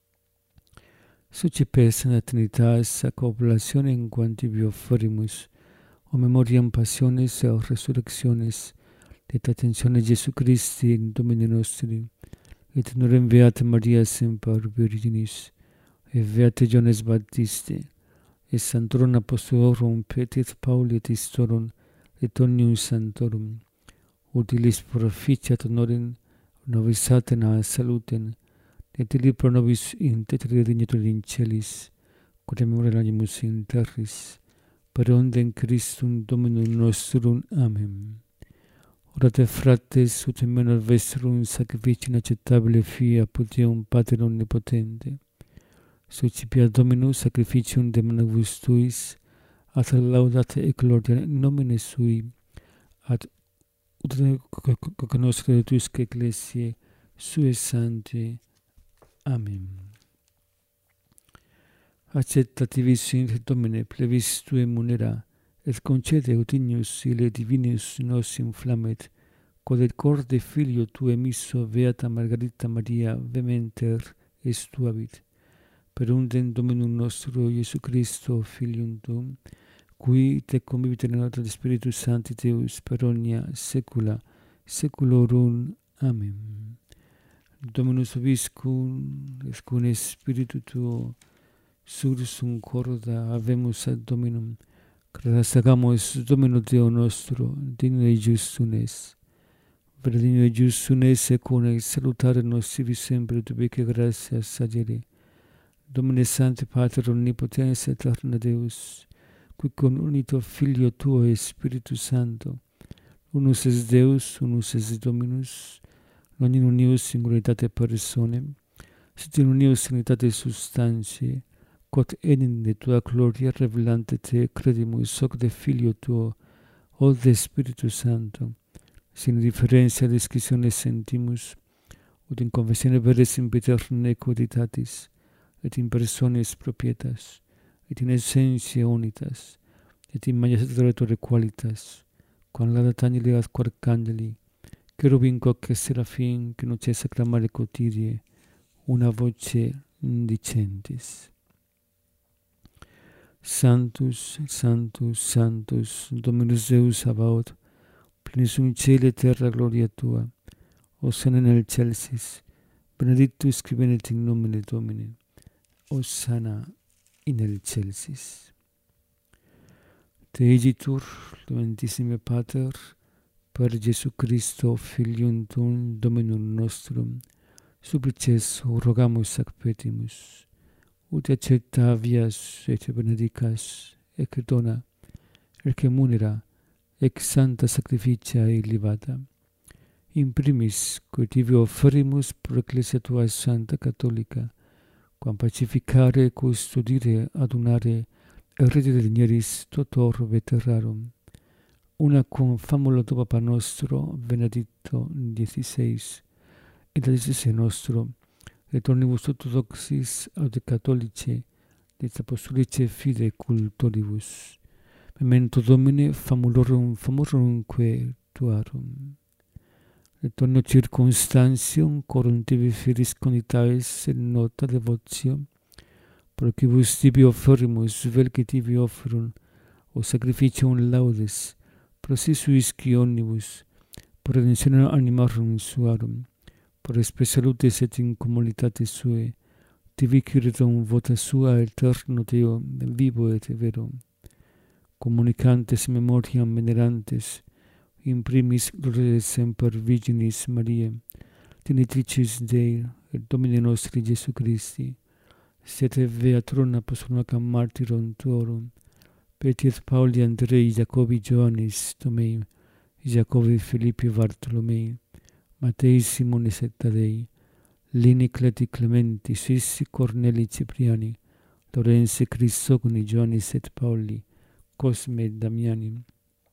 Sucipes in Trinitas ac oblationem quantibi offerimus, o memoriam passiones et resurrectiones, et attentione Jesu Christi Domine nostri, et honorem Beata Maria semper Virginis, et Beate Johannes Baptiste, et Sanctorum Apostolorum Petri et Pauli et Istorum, et omnium sanctorum, utilis proficiat honorem novisatem a salutem, et illi pro nobis intercedere dignitur in celis, quod memoriamus in terris, per ondem Christum Dominum nostrum. Amen. Orate fratres, ut in menor vestrum sacrificii inacceptabile fia apud Deum Pater omnipotente, suscipia Dominus sacrificium de manibus tuis, ad laudate et gloria in nomine sui, ad cognoscere tuisque ecclesiae sue sanctae. Amen. Acceptativis Domine plebis tue munera, et concede ut ignus ile divinus nos inflammet, quod et cor de Filio tue misso Beata Margarita Maria vementer estuavit, per undem Dominum nostro Iesu Christo Filium tuum, qui te convivit in unitate Spiritus Sancti Deus per omnia saecula saeculorum. Amen. Dominus vobiscum, et cum spiritu tuo, sursum corda habemus ad Dominum, gratias agamus Domino Deo nostro, digno et justum es. Vera digno et justum es, et cum salutare nostri sempre dubique gratias sagere. Domine Sancte Pater Omnipotens et Eterna Deus, qui con unito Filio tuo et Spiritus Sancto, unus es Deus, unus es Dominus, non in unius in unitate personae, sed in unius in unitate substantiae, quod enim de tua gloria revelante te credimus hoc de Filio tuo, o de Spiritus Sancto, sin differentia disquisione sentimus, ut in confessione veris in paterne quoditatis, et in personis propietas, et in essentia unitas, et in majestate Rettore qualitas, quam laudat angeli ad arcangeli, cherubim quoque seraphim, que noces acclamare quotidie, una voce dicentis. Sanctus, Sanctus, Sanctus, Dominus Deus Sabaoth, plenus in caeli et terra gloria tua, Hosanna in excelsis, benedictus qui venit in nomine Domini, Hosanna in excelsis. Te igitur, Clementissime Pater, per Jesu Christo, Filium tuum, Dominum nostrum, supplices rogamus ac petimus, ut acceptavias et benedicas, ec dona, ec munera, ec santa sacrificia illibata. In primis, quod tibi offerimus pro Ecclesia tua Santa Catholica, quam pacificare, custodire, adunare, et redire digneris totor veterarum, una cum famula tu Papa nostro, Benedicto XVI, et adiuce nostro, et omnibus orthodoxis aut catholici, et apostolici fide cultoribus, memento Domine famulorum famorumque tuarum. Et omnio circumstantium corum tibi firis conditavis in nota devotio, procibus tibi offerimus vel que tibi offerum, o sacrificium laudes, pro si suisci omnibus, pro redemptione animarum suarum, por espe salutis et in communitatis suae, tibi ciritum vota sua eterno Deo, vivo et vero, communicantes memoriam venerantes, in primis gloria semper Virginis Mariae, Genitricis Dei, et Domine nostri Jesu Christi, sete Beaturum Apostolorum Martyrum tuorum, Petri et Pauli Andrei, Jacobi Ioannis Tomei, Jacobi Philippi Bartolomei, Matei Simonis et Tadei, Lini Cleti Clementi, Sissi Corneli Cipriani, Lorenzi Chrysogoni Ioannis et Pauli, Cosme et Damiani,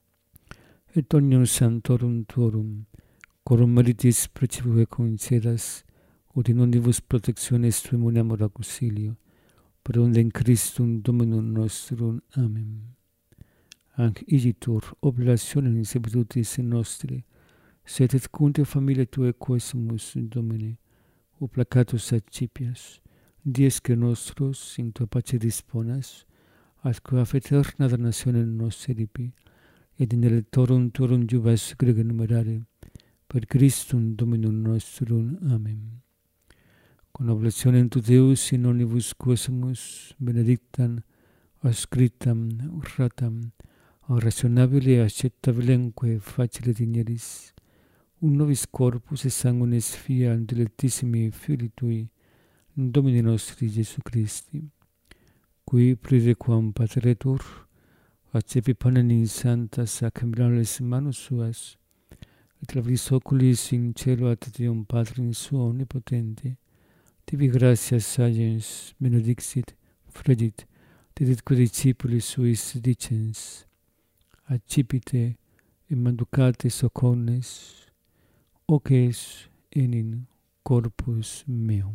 et omnium sanctorum tuorum, corum meritis precipuque concedas, ut in omnibus protectiones tue muniamur auxilio, per undem Christum Dominum nostrum. Amen. anche igitur, oblazione sebututis nostri, sed et cunte familia Tue quesumus, Domine, o placatus accipias, dies que nostros in Tua pace disponas, atque af eterna damnatione nos edipi, et in electorum Tuorum jubes grege numerare, per Christum Dominum nostrum. Amen. Con oblationem tu Deus in omnibus quesumus, benedictam, ascriptam, ratam, rationabile acceptabilemque facile digneris, un nobis corpus et sanguinis fiat dilectissimi Filii Tui, Domini nostri Iesu Christi, qui prediquam pateretur, accepi panem in sanctas sacramentales manus suas, et clavis oculis in cielo ad Deum Patrum suo omnipotente, tibi gratias agens benedixit, fregit, diditque discipulis suis dicens, accipite et manducate socornes, oces enim corpus meum.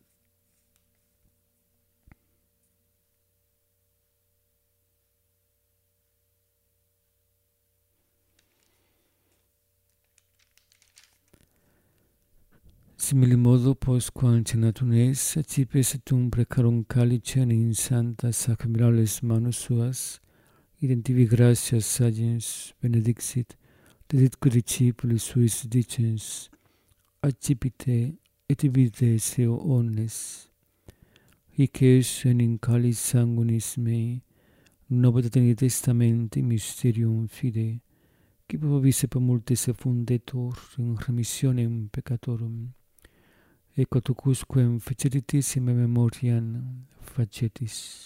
Similimodo postquam cenatum es, accipes et precarum calicem in sanctas sacramentales manus suas, idem tibi gratias agens benedixit, diditque discipulis suis dicens, accipite et ibite seo omnes, hic es in calis sanguinis mei, novatat in testamenti mysterium fide, qui vobis per multis effundetur in remissionem peccatorum, et quatucusquem feceritis in memoriam facetis.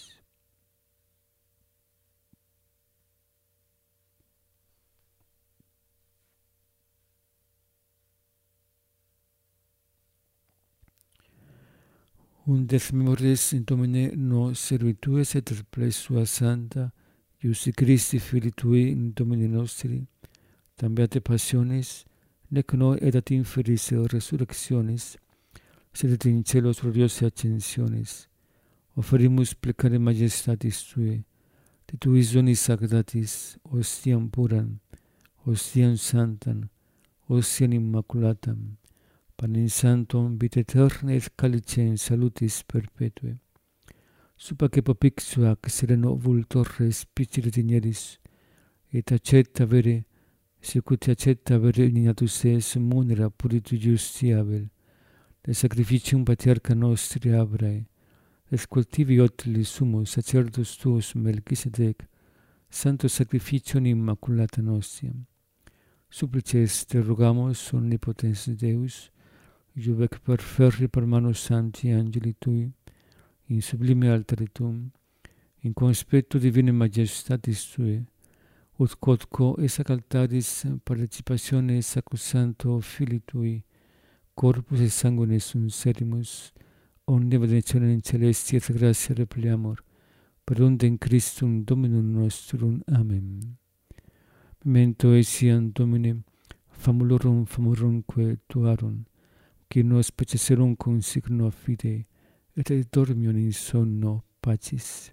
Undes memores in Domine nos servitues et plesua santa, Iusi Christi Filii Tui in Domini nostri, tam beate passiones, nec noi et ad inferis resurrectionis, sed et in celos gloriose ascensiones, oferimus plecare majestatis Tue, de Tui zonis sagratis, ostiam puram, ostiam santam, ostiam immaculatam, panem sanctum vitae aeterna et calicem salutis perpetue. Supaque popixua ac sereno vultor spicere digneris, et accetta vere, sicut accetta vere ignatus es munera puritu justiavel, de sacrificium patriarcha nostri Abrae, et cultivi otli sumus sacerdos tuus Melchisedec, santo sacrificium immaculata nostiam. Supplices te rogamos, omnipotens Deus, iuvec per ferri per manus sancti angeli Tui, in sublime altare Tuum, in conspectu divine majestatis Tue, ut quodco esac altaris participationes sacrosancto Filii Tui, corpus et sanguinis sunt serimus, omnia benedictionem celesti et gratia repleamur, per undem Christum Dominum nostrum. Amen. Memento etiam Domine, famulorum famorumque Tuarum, qui nos peceserum consigno fide, et dormium in sonno pacis.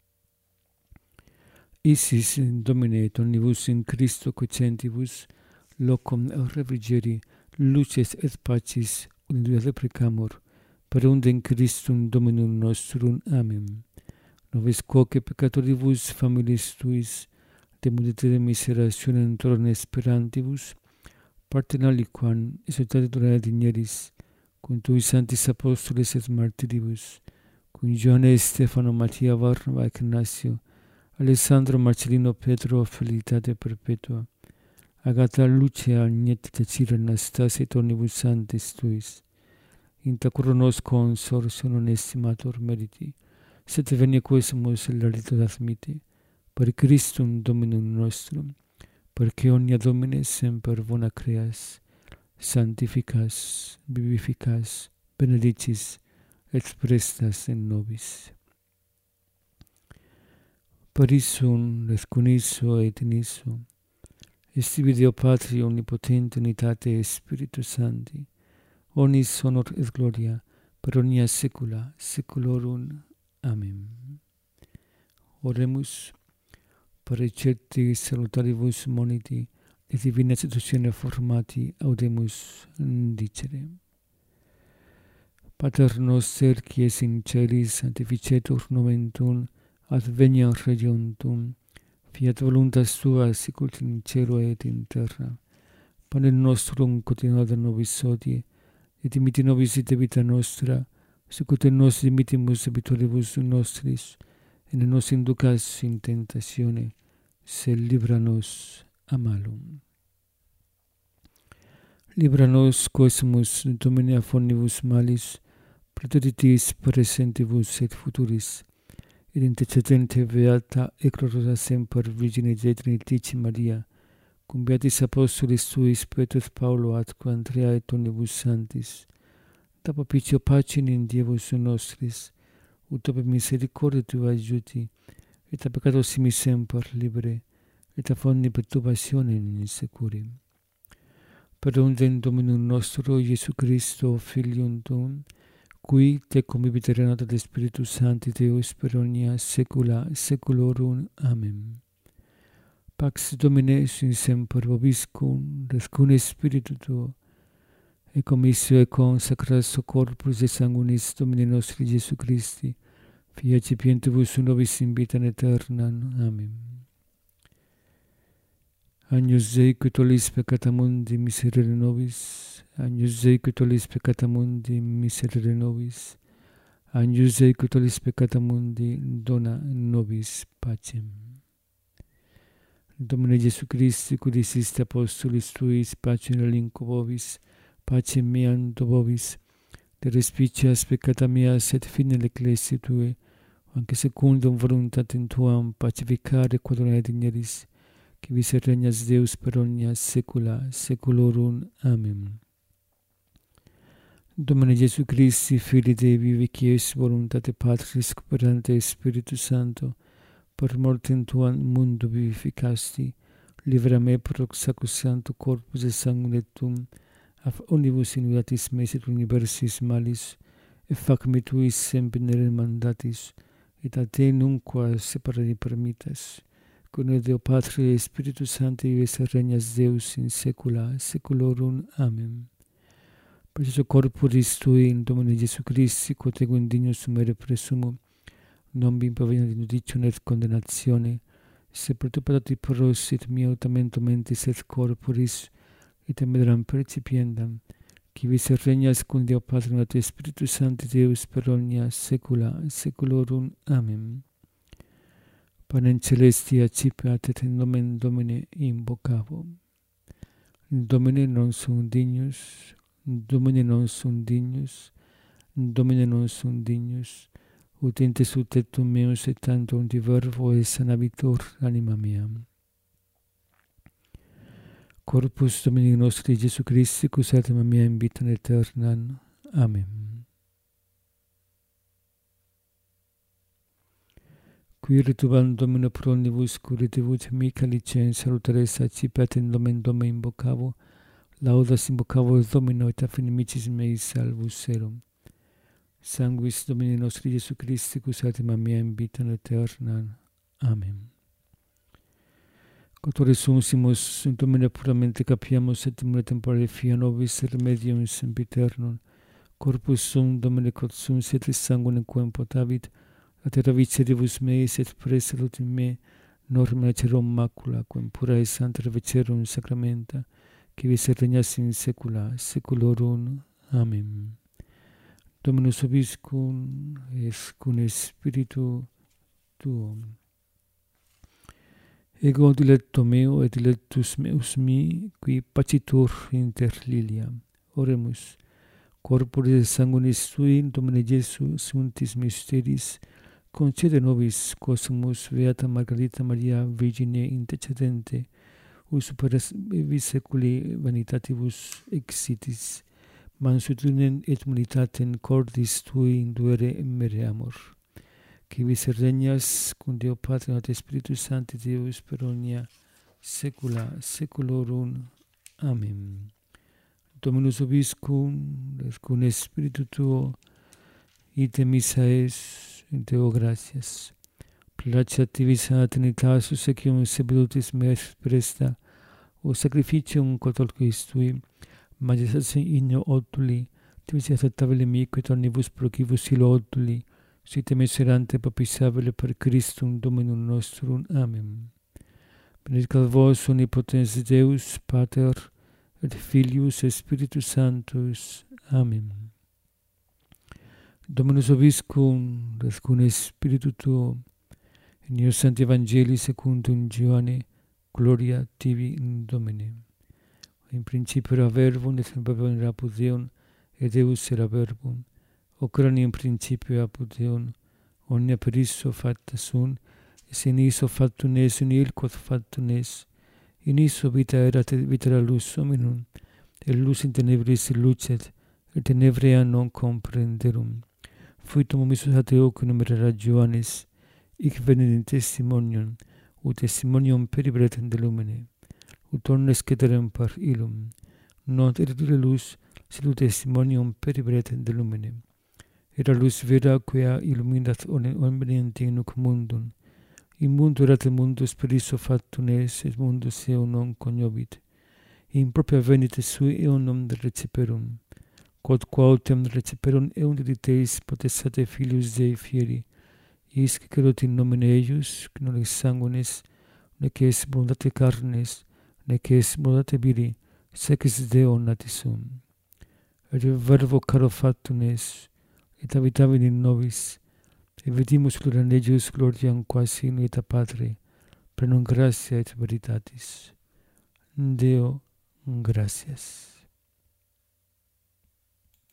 Isis Domine et omnibus in Christo cocentibus, locum refrigeri, luces et pacis unitua deprecamur, per undem Christum Dominum nostrum. Amen. Nobis quoque peccatoribus familiis Tuis, de multitude miserationem torne esperantibus, partem aliquam exultate durare digneris, cum Tui sanctis apostoles et martiribus, cum Ioanne, Stefano, Mattia, Barnaba, Ignacio, Alessandro, Marcellino, Pedro, felicitate perpetua, Agata, Lucia, Agneta, Cecile, Anastasia et omnibus sanctis Tuis, inta curo nos consortio non estimator meriti, sed venia quesumus larito admite, per Christum Dominum nostrum, perque omnia Domine semper bona creas, sanctificas, vivificas, benedicis, et prestas in nobis. Per issum, et cum isso, et in isso, estibi Deo Patri omnipotente unitate Spiritus Sancti, omnis honor et gloria, per omnia saecula saeculorum. Amen. Oremus. parecetti salutaribus moniti, de divina institutione formati, audemus dicere. Pater noster, qui es in celis, sanctificetur nomen tuum, adveniat regnum tuum, fiat voluntas tua sicut in cielo et in terra. Panem nostrum quotidianum nobis hodie, et dimitti nobis debita nostra, sicut nos dimittimus debitoribus nostris, et ne nos inducas in tentatione, sed libera nos a malum. Libera nos quoesmus Domine a omnibus malis, praetoritis presentibus et futuris, et intercedente beata et gloriosa semper Virgine Dei Trinitici Maria, cum beatis apostolis tuis Petrus Paulo atque Andrea et omnibus sanctis, da propicio pacem in Dievus nostris, ut ope misericordia tua adjuti, et a peccato simi semper libere, et a omni perturbationem in securi. Per undem Dominum nostro Iesu Christo, Filium tuum, qui tecum vivit renata de Spiritus Sancti Deus per omnia saecula saeculorum. Amen. Pax Domine sunt semper vobiscum, rescune Spiritu tuo, et commissio et consecratio corporis et sanguinis Domini nostri Iesu Christi, fiat cipientibus nobis in vitam aeternam. Amen. Agnus Dei, qui tollis peccata mundi, miserere nobis. Agnus Dei, qui tollis peccata mundi, miserere nobis. Agnus Dei, qui tollis peccata mundi, dona nobis pacem. Domine Iesu Christi, qui diciste apostolis tuis, pacem relinquo vobis, pacem meam do vobis, de respicias peccata meas et fine l'ecclesiae tue, anque secundum voluntatem tuam pacificare quadrone digneris, qui vis regnas Deus per omnia saecula saeculorum. Amen. Domine Iesu Christi, Filii Dei vivi, qui es voluntate Patris cooperante Spiritus Sancto, per mortem tuam mundo vivificasti, libera me pro sacrosancto corpus et sanguine tuum, af omnibus iniquitatis meis et universis malis, et fac me tuis semper mandatis, et a te nunquam separare permittas, con Deo Patri et Spiritus Sancti vives regnas Deus in saecula saeculorum. Amen. Per Jesu corporis tui in Domine Iesu Christi, quod ego indignus sumere presumo, non mi impaveniat in judicium et condemnatione, se per tu patati pros et mia autamento mentis et corporis, et amedram percipiendam, qui vis regnas cum Deo Patri et Spiritus Sancti Deus per omnia saecula saeculorum. Amen. Panem celestia accipiat et in nomen Domine invocavo. Domine non sum dignus, Domine non sum dignus, Domine non sum dignus, ut intes ut tectum meus et tantum divervo et sanabitur anima mea. Corpus Domini nostri Iesu Christi, cus anima mea in vitam aeternam. Amen. Qui retubam Domino pro omnibus curitibus mica licens salutares accipiat in nomen Domini invocavo, laudas invocavo Domino et af inimicis meis salvus erum. Sanguis Domini nostri Iesu Christi, cus anima mea in vitam aeternam. Amen. Quod resuncimus in Domine puramente capiamus et in temporale fia nobis remedium sempiternum, corpus sum Domine quod sum et sanguinem quem potavit, latera viceribus meis et preselut in me, norma cerum macula, quem pura et santa vecerum sacramenta, qui vis regnas in saecula saeculorum. Amen. Dominus vobiscum, et cum spiritu tuo. Ego dilecto meo et dilectus meus mi, qui pacitur inter lilia. Oremus. Corporis et sanguinis tui, Domine Iesu, sanctis mysteris, concede nobis quosumus beata Margarita Maria Virgine intercedente, ut super vis saeculi vanitatibus exitis, mansitudinem et munitatem cordis tui induere mereamur, qui vis regnas cum Deo Patri et Spiritus Sancti Deus per omnia saecula saeculorum. Amen. Dominus vobiscum, et cum spiritu tuo, ite missa es, Deo gratias. placetivis a Trinitatis ecium sebilutis mes presta, o sacrificium quod Christui, majestas igno otuli, tivis acceptabile mique et omnibus procibus ilo otuli, sit miserante papisabile per Christum Dominum nostrum. Amen. Benedicat vos omnipotens Deus, Pater, et Filius, et Spiritus Sanctus. Amen. Dominus vobiscum, et cum Spiritu tuo, in eo Sancti Evangelii secundum Ioanne, gloria tibi in Domine. In principio era verbum, et in verbum era apud Deum, et Deus era verbum. Hoc erat in principio apud Deum, omnia per issue facta sunt, et in issue factum est, in quod factum est. In issue vita erat, et vita era lux hominum, et lux in tenebris lucet, et tenebrea non comprenderum. Fuitum omissus ad hoc numerare Ioannis, hic venit in testimonium, ut testimonium periberetem de lumine, ut omnes cederem per illum. Non eritule lux, sed ut testimonium periberetem de lumine. Era lux vera quia illuminat omnium nunc mundum. In mundo erat mundus per issue factum est, et mundus eum non cognovit. In propria venite sui eum non receperum. Quod quautem receperum eum dediteis potestate Filius Dei fieri, isque credo in nomine eius, non ex sanguinis, nec est voluntate carnis, nec est voluntate viri, sec ex Deo natis sum. Et verbo caro factum est, et habitavit in nobis, et vidimus gloria eius gloriam quasi in vita Patri, plenum gratia et veritatis. Deo gratias.